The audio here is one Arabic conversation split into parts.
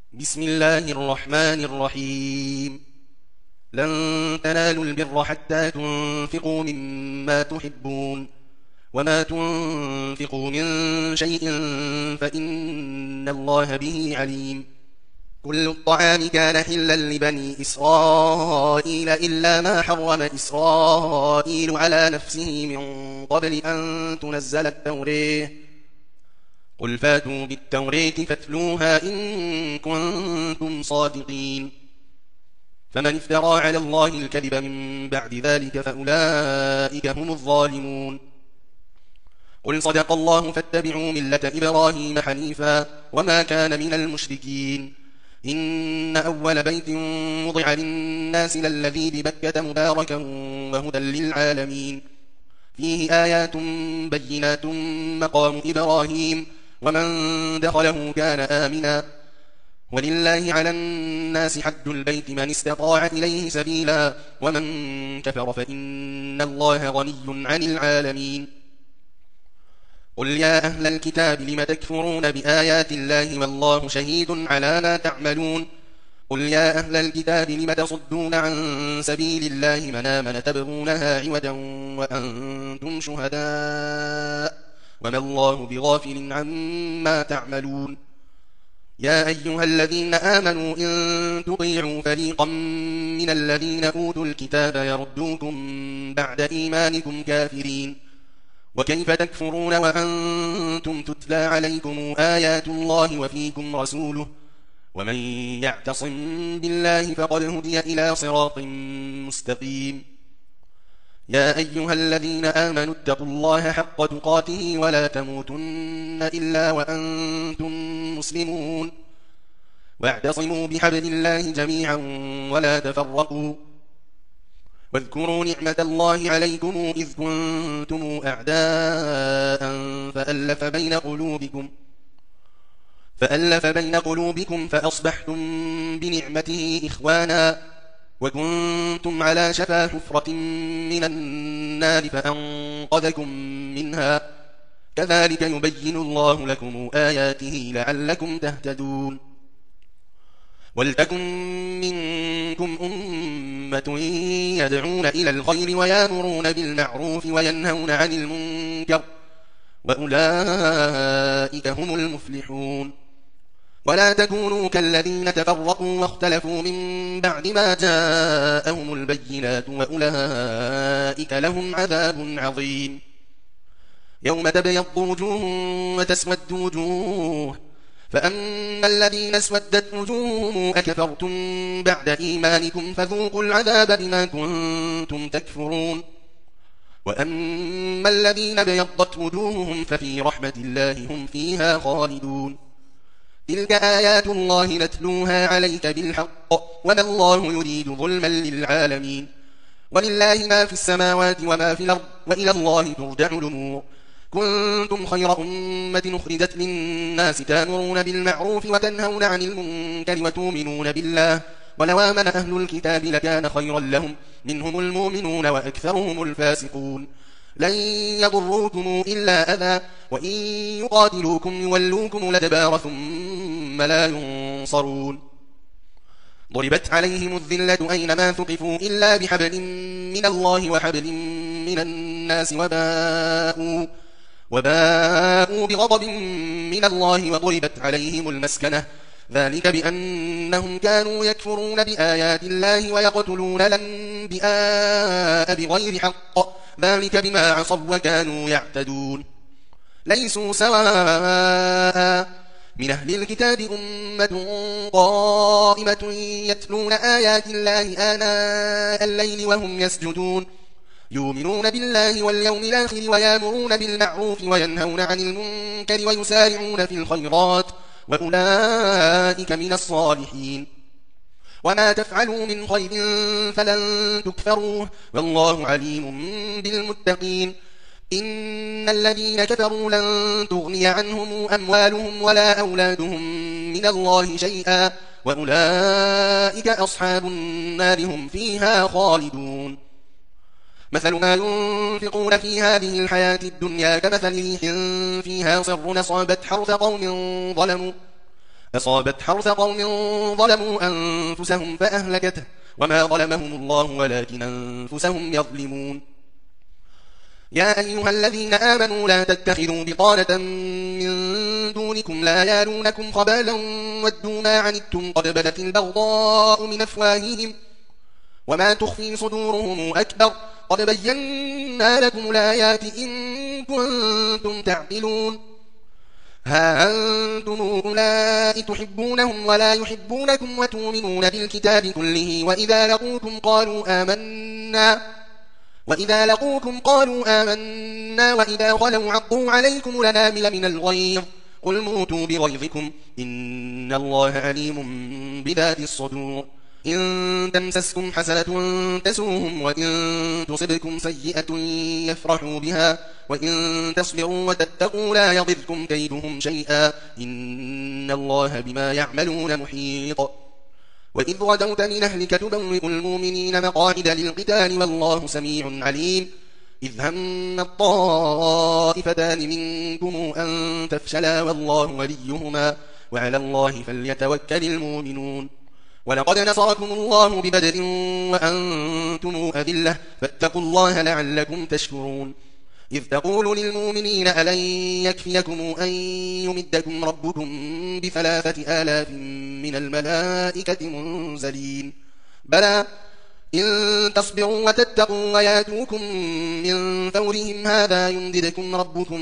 بسم الله الرحمن الرحيم. لن تنالوا البر حتى تنفقوا مما تحبون وما تنفقوا من شيء فإن الله به عليم. كل الطعام كان حلا لبني إسرائيل إلا ما حرم إسرائيل على نفسه من قبل أن تنزل التوراة. قل فاتوا بالتوراة فاتلوها إن كنتم صادقين. فمن افترى على الله الكذب من بعد ذلك فأولئك هم الظالمون. قل صدق الله فاتبعوا ملة إبراهيم حنيفا وما كان من المشركين. إن أول بيت وضع للناس للذي ببكة مباركا وهدى للعالمين. فيه آيات بينات مقام إبراهيم ومن دخله كان آمنا. ولله على الناس حج البيت من استطاع إليه سبيلا ومن كفر فإن الله غني عن العالمين. قل يا أهل الكتاب لم تكفرون بآيات الله والله شهيد على ما تعملون. قل يا أهل الكتاب لم تصدون عن سبيل الله من آمن تبغونها عوجا وأنتم شهداء وما الله بغافل عما تعملون. يا أيها الذين آمنوا إن تطيعوا فريقا من الذين أوتوا الكتاب يردوكم بعد إيمانكم كافرين. وكيف تكفرون وأنتم تتلى عليكم آيات الله وفيكم رسوله ومن يعتصم بالله فقد هدي إلى صراط مستقيم. يا أيها الذين آمنوا اتقوا الله حق تقاته ولا تموتن إلا وأنتم مسلمون. واعتصموا بحبل الله جميعا ولا تفرقوا. واذكروا نعمة الله عليكم إذ كنتم أعداء فألف بين قلوبكم فأصبحتم بنعمته إخوانا وكنتم على شفا حفرة من النار فأنقذكم منها. كذلك يبين الله لكم آياته لعلكم تهتدون. ولتكن منكم أمة يدعون إلى الخير ويامرون بالمعروف وينهون عن المنكر وأولئك هم المفلحون. ولا تكونوا كالذين تفرقوا واختلفوا من بعد ما جاءهم البينات وأولئك لهم عذاب عظيم. يوم تبيض وجوه وتسود وجوه فأما الذين اسودت وجوههم أكفرتم بعد إيمانكم فذوقوا العذاب بما كنتم تكفرون. وأما الذين بيضت وجوههم ففي رحمة الله هم فيها خالدون. تلك آيات الله نتلوها عليك بالحق وما الله يريد ظلما للعالمين. ولله ما في السماوات وما في الأرض وإلى الله ترجع الأمور. كنتم خير أمة أخرجت للناس تأمرون بالمعروف وتنهون عن المنكر وتؤمنون بالله ولو آمن أهل الكتاب لكان خيرا لهم منهم المؤمنون وأكثرهم الفاسقون. لن يضروكم إلا أذى وإن يقاتلوكم يولوكم الأدبار ثم لا ينصرون. ضربت عليهم الذلة أينما ثقفوا إلا بحبل من الله وحبل من الناس وباءوا بغضب من الله وضربت عليهم المسكنة ذلك بأنهم كانوا يكفرون بآيات الله ويقتلون الأنبياء بغير حق ذلك بما عصوا وكانوا يعتدون. ليسوا سواء من أهل الكتاب أمة قائمة يتلون آيات الله آناء الليل وهم يسجدون يؤمنون بالله واليوم الآخر ويامرون بالمعروف وينهون عن المنكر ويسارعون في الخيرات وأولئك من الصالحين. وما تفعلوا من خير فلن تكفروه والله عليم بالمتقين. إن الذين كفروا لن تغني عنهم أموالهم ولا أولادهم من الله شيئا وأولئك أصحاب النار هم فيها خالدون. مثل ما ينفقون في هذه الحياة الدنيا كمثل ريح فيها صر أصابت حرث قوم أصابت حرث قوم ظلموا أنفسهم فأهلكته وما ظلمهم الله ولكن أنفسهم يظلمون. يا أيها الذين آمنوا لا تتخذوا بطانة من دونكم لا يالونكم خبالا ودوا ما عنتم قد بدت البغضاء من أفواههم وما تخفي صدورهم أكبر قد بينا لكم الآيات إن كنتم تعقلون. ها أنتم أولئك تحبونهم ولا يحبونكم وتؤمنون بالكتاب كله وإذا لقوكم قالوا آمنا وإذا خلوا عضوا عليكم الأنامل من الغيظ قل موتوا بغيظكم إن الله عليم بذات الصدور. إن تمسسكم حسنة تسوهم وإن تصبكم سيئة يفرحوا بها وإن تصبروا وتتقوا لا يضركم كيدهم شيئا إن الله بما يعملون محيط. وإذ غدوت من أهلك تبوئ المؤمنين مقاعد للقتال والله سميع عليم. إذ هم الطائفتان منكم أن تفشلا والله وليهما وعلى الله فليتوكل المؤمنون. ولقد نصركم الله ببدر وأنتم أذلة فاتقوا الله لعلكم تشكرون. إذ تقول للمؤمنين ألن يكفيكم أن يمدكم ربكم ب3,000 من الملائكة منزلين بلى إن تصبروا وتتقوا وياتوكم من فورهم هذا يمددكم ربكم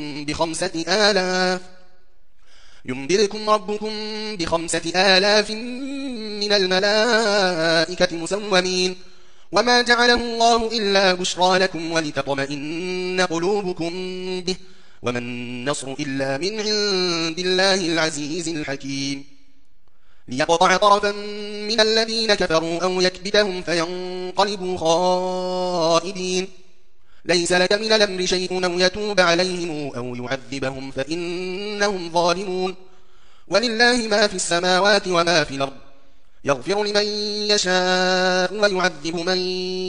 ب5,000 من الملائكة مسومين وما جعله الله إلا بشرى لكم ولتطمئن قلوبكم به وما النصر إلا من عند الله العزيز الحكيم. ليقطع طرفا من الذين كفروا أو يكبتهم فينقلبوا خائبين ليس لك من الأمر شيء أو يتوب عليهم أو يعذبهم فإنهم ظالمون. ولله ما في السماوات وما في الأرض يغفر لمن يشاء ويعذب من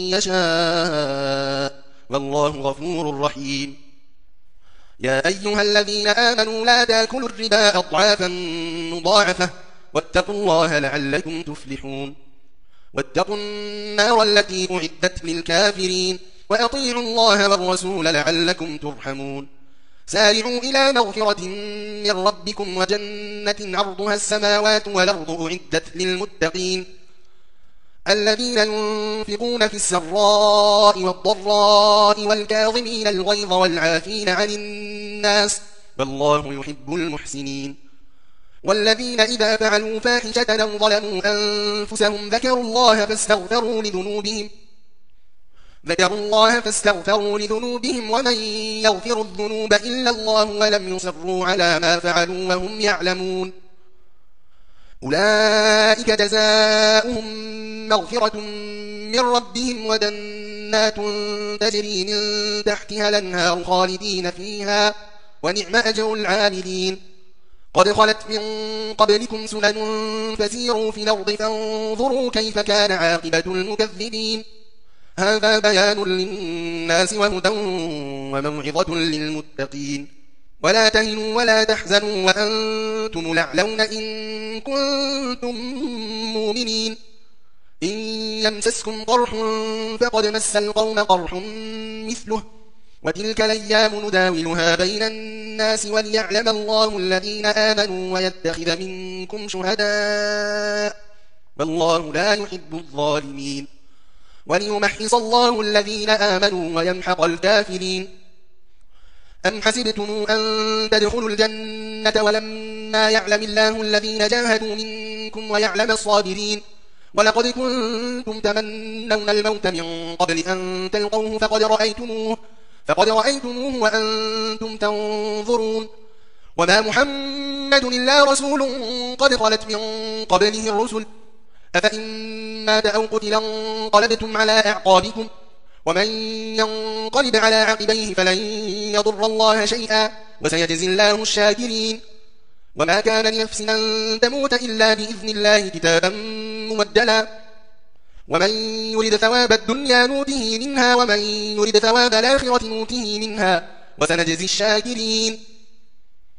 يشاء والله غفور رحيم. يا أيها الذين آمنوا لا تأكلوا الربا أضعافا مضاعفة واتقوا الله لعلكم تفلحون. واتقوا النار التي أعدت للكافرين وأطيعوا الله والرسول لعلكم ترحمون. سارعوا إلى مغفرة من ربكم وجنة عرضها السماوات والأرض أعدت للمتقين الذين ينفقون في السراء والضراء والكاظمين الغيظ والعافين عن الناس والله يحب المحسنين. والذين إذا فعلوا فاحشة أو ظلموا أنفسهم ذكروا الله فاستغفروا لذنوبهم ومن يغفر الذنوب إلا الله ولم يصروا على ما فعلوا وهم يعلمون أولئك جزاؤهم مغفرة من ربهم وجنات تجري من تحتها الأنهار خالدين فيها ونعم أجر العاملين. قد خلت من قبلكم سنن فسيروا في الأرض فانظروا كيف كان عاقبة المكذبين. هذا بيان للناس وهدى وموعظة للمتقين. ولا تهنوا ولا تحزنوا وأنتم الأعلون إن كنتم مؤمنين. إن يمسسكم قرح فقد مس القوم قرح مثله وتلك الأيام نداولها بين الناس وليعلم الله الذين آمنوا ويتخذ منكم شهداء والله لا يحب الظالمين. وليمحص الله الذين آمنوا ويمحق الكافرين. أم حسبتم أن تدخلوا الجنة ولما يعلم الله الذين جاهدوا منكم ويعلم الصابرين ولقد كنتم تمنون الموت من قبل أن تلقوه فقد رأيتموه وأنتم تنظرون. وما محمد إلا رسول قد خلت من قبله الرسل أفإن مات أو قتل انقلبتم على أعقابكم ومن ينقلب على عقبيه فلن يضر الله شيئا وسيجزي الله الشاكرين. وما كان لنفس أن تموت إلا بإذن الله كتابا ممدلا ومن يرد ثواب الدنيا نوته منها ومن يرد ثواب الآخرة نوته منها وسنجزي الشاكرين.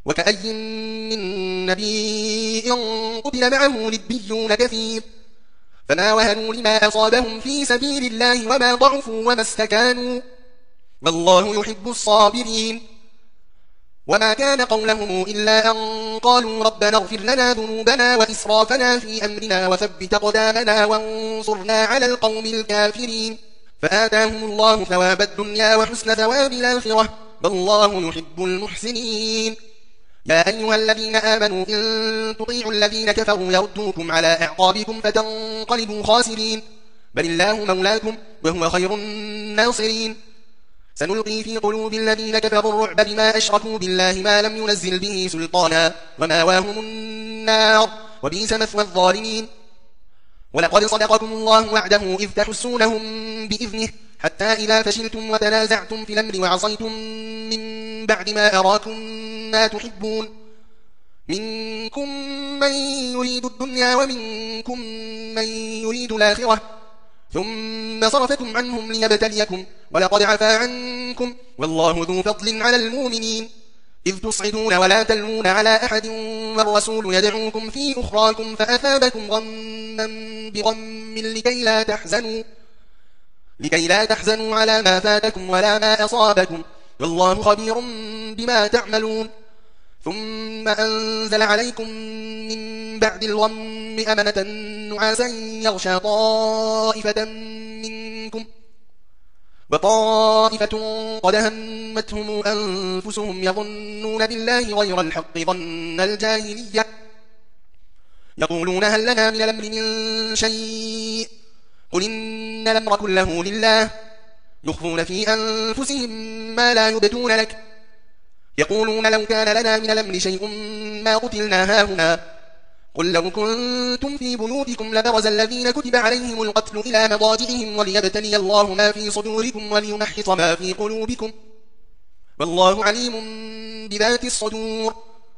وكأي من نبي قتل معه ربيون كثير فما وهنوا لما أصابهم في سبيل الله وما ضعفوا وما استكانوا والله يحب الصابرين وما كان قولهم إلا أن قالوا ربنا اغفر لنا ذنوبنا وإسرافنا في أمرنا وثبت أقدامنا وانصرنا على القوم الكافرين فآتاهم الله ثواب الدنيا وحسن ثواب الآخرة والله يحب المحسنين يا أيها الذين آمنوا إن تطيعوا الذين كفروا يردوكم على أعقابكم فتنقلبوا خاسرين بل الله مولاكم وهو خير الناصرين سنلقي في قلوب الذين كفروا الرعب بما أشركوا بالله ما لم ينزل به سلطانا وماواهم النار وبئس مثوى الظالمين ولقد صدقكم الله وعده إذ تحسونهم بإذنه حتى إذا فشلتم وتنازعتم في الأمر وعصيتم من بعد ما أراكم ما تحبون منكم من يريد الدنيا ومنكم من يريد الآخرة ثم صرفكم عنهم ليبتليكم ولقد عفا عنكم والله ذو فضل على المؤمنين إذ تصعدون ولا تلوون على أحد والرسول يدعوكم في أخراكم فأثابكم غما بغم لكي لا تحزنوا على ما فاتكم ولا ما أصابكم والله خبير بما تعملون ثم أنزل عليكم من بعد الغم أمنة نعاسا يغشى طائفة منكم وطائفة قد همتهم أنفسهم يظنون بالله غير الحق ظن الجاهلية يقولون هل لنا من الأمر من شيء قل إن الأمر كله لله يخفون في أنفسهم ما لا يبدون لك يقولون لو كان لنا من الأمر شيء ما قتلنا هاهنا قل لو كنتم في بيوتكم لبرز الذين كتب عليهم القتل إلى مضاجعهم وليبتلي الله ما في صدوركم وليمحص ما في قلوبكم والله عليم بذات الصدور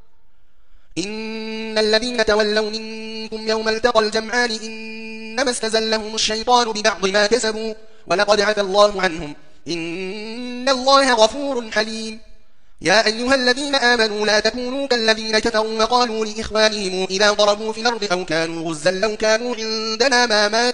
إن الذين تولوا منكم يوم التقى الجمعان إنما استزلهم الشيطان ببعض ما كسبوا ولقد عفى الله عنهم إن الله غفور حليم يا أيها الذين آمنوا لا تكونوا كالذين كفروا وقالوا لإخوانهم إذا ضربوا في الأرض أو كانوا غزا لو كانوا عندنا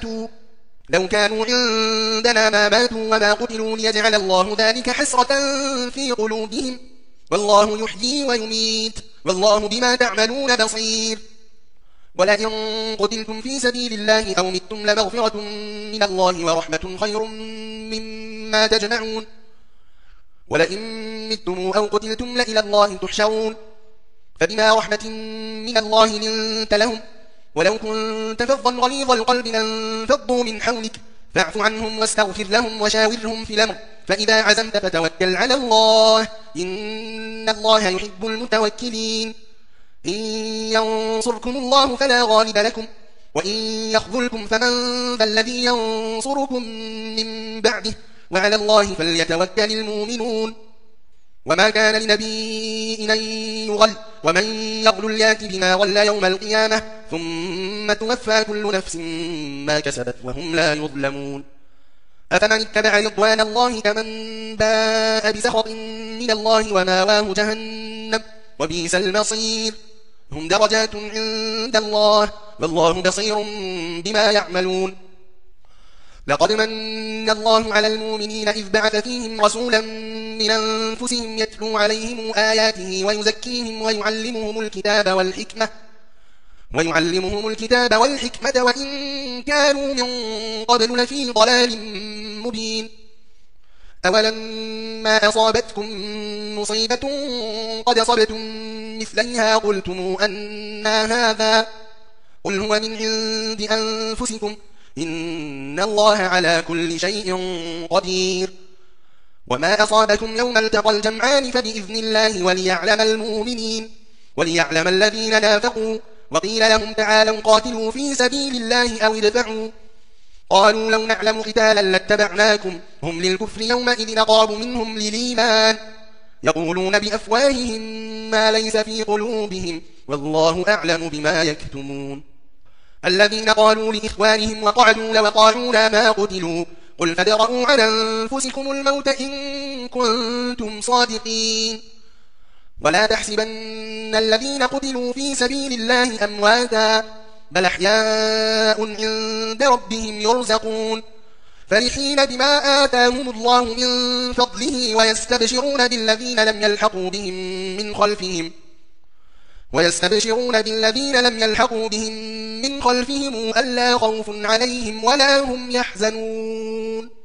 ما ماتوا وما قتلوا ليجعل الله ذلك حسرة في قلوبهم والله يحيي ويميت والله بما تعملون بصير ولئن قتلتم في سبيل الله أو متم لمغفرة من الله ورحمة خير مما تجمعون ولئن متم أو قتلتم لإلى الله تحشرون فبما رحمة من الله لنت لهم ولو كنت فظا غليظ القلب لانفضوا من حولك فاعف عنهم واستغفر لهم وشاورهم في الأمر فإذا عزمت فتوكل على الله إن الله يحب المتوكلين إن ينصركم الله فلا غالب لكم وإن يخذلكم فمن ذا الذي ينصركم من بعده وعلى الله فليتوكل المؤمنون وما كان لنبي أن يغل ومن يغل يأت بما غل يوم القيامة ثم توفى كل نفس ما كسبت وهم لا يظلمون أفمن اتبع رضوان الله كمن باء بسخط من الله وماواه جهنم وبئس المصير هم درجات عند الله والله بصير بما يعملون لقد من الله على المؤمنين إذ بعث فيهم رسولا من أنفسهم يتلو عليهم آياته ويزكيهم ويعلمهم الكتاب والحكمة وإن كانوا من قبل لفي ضلال مبين أولما أصابتكم مصيبة قد أصبتم مثليها قلتم أنى هذا قل هو من عند أنفسكم إن الله على كل شيء قدير وما أصابكم يوم التقى الجمعان فبإذن الله وليعلم الذين نافقوا وقيل لهم تعالوا قاتلوا في سبيل الله أو ادفعوا قالوا لو نعلم قتالا لاتبعناكم هم للكفر يومئذ أقرب منهم للإيمان يقولون بأفواههم ما ليس في قلوبهم والله أعلم بما يكتمون الذين قالوا لإخوانهم وقعدوا لو طاعونا ما قتلوا قل فادرءوا عن أنفسكم الموت إن كنتم صادقين ولا تحسبن الذين قتلوا في سبيل الله أمواتا بل أحياء عند ربهم يرزقون فرحين بما آتاهم الله من فضله ويستبشرون بالذين لم يلحقوا بهم من خلفهم ألا خوف عليهم ولا هم يحزنون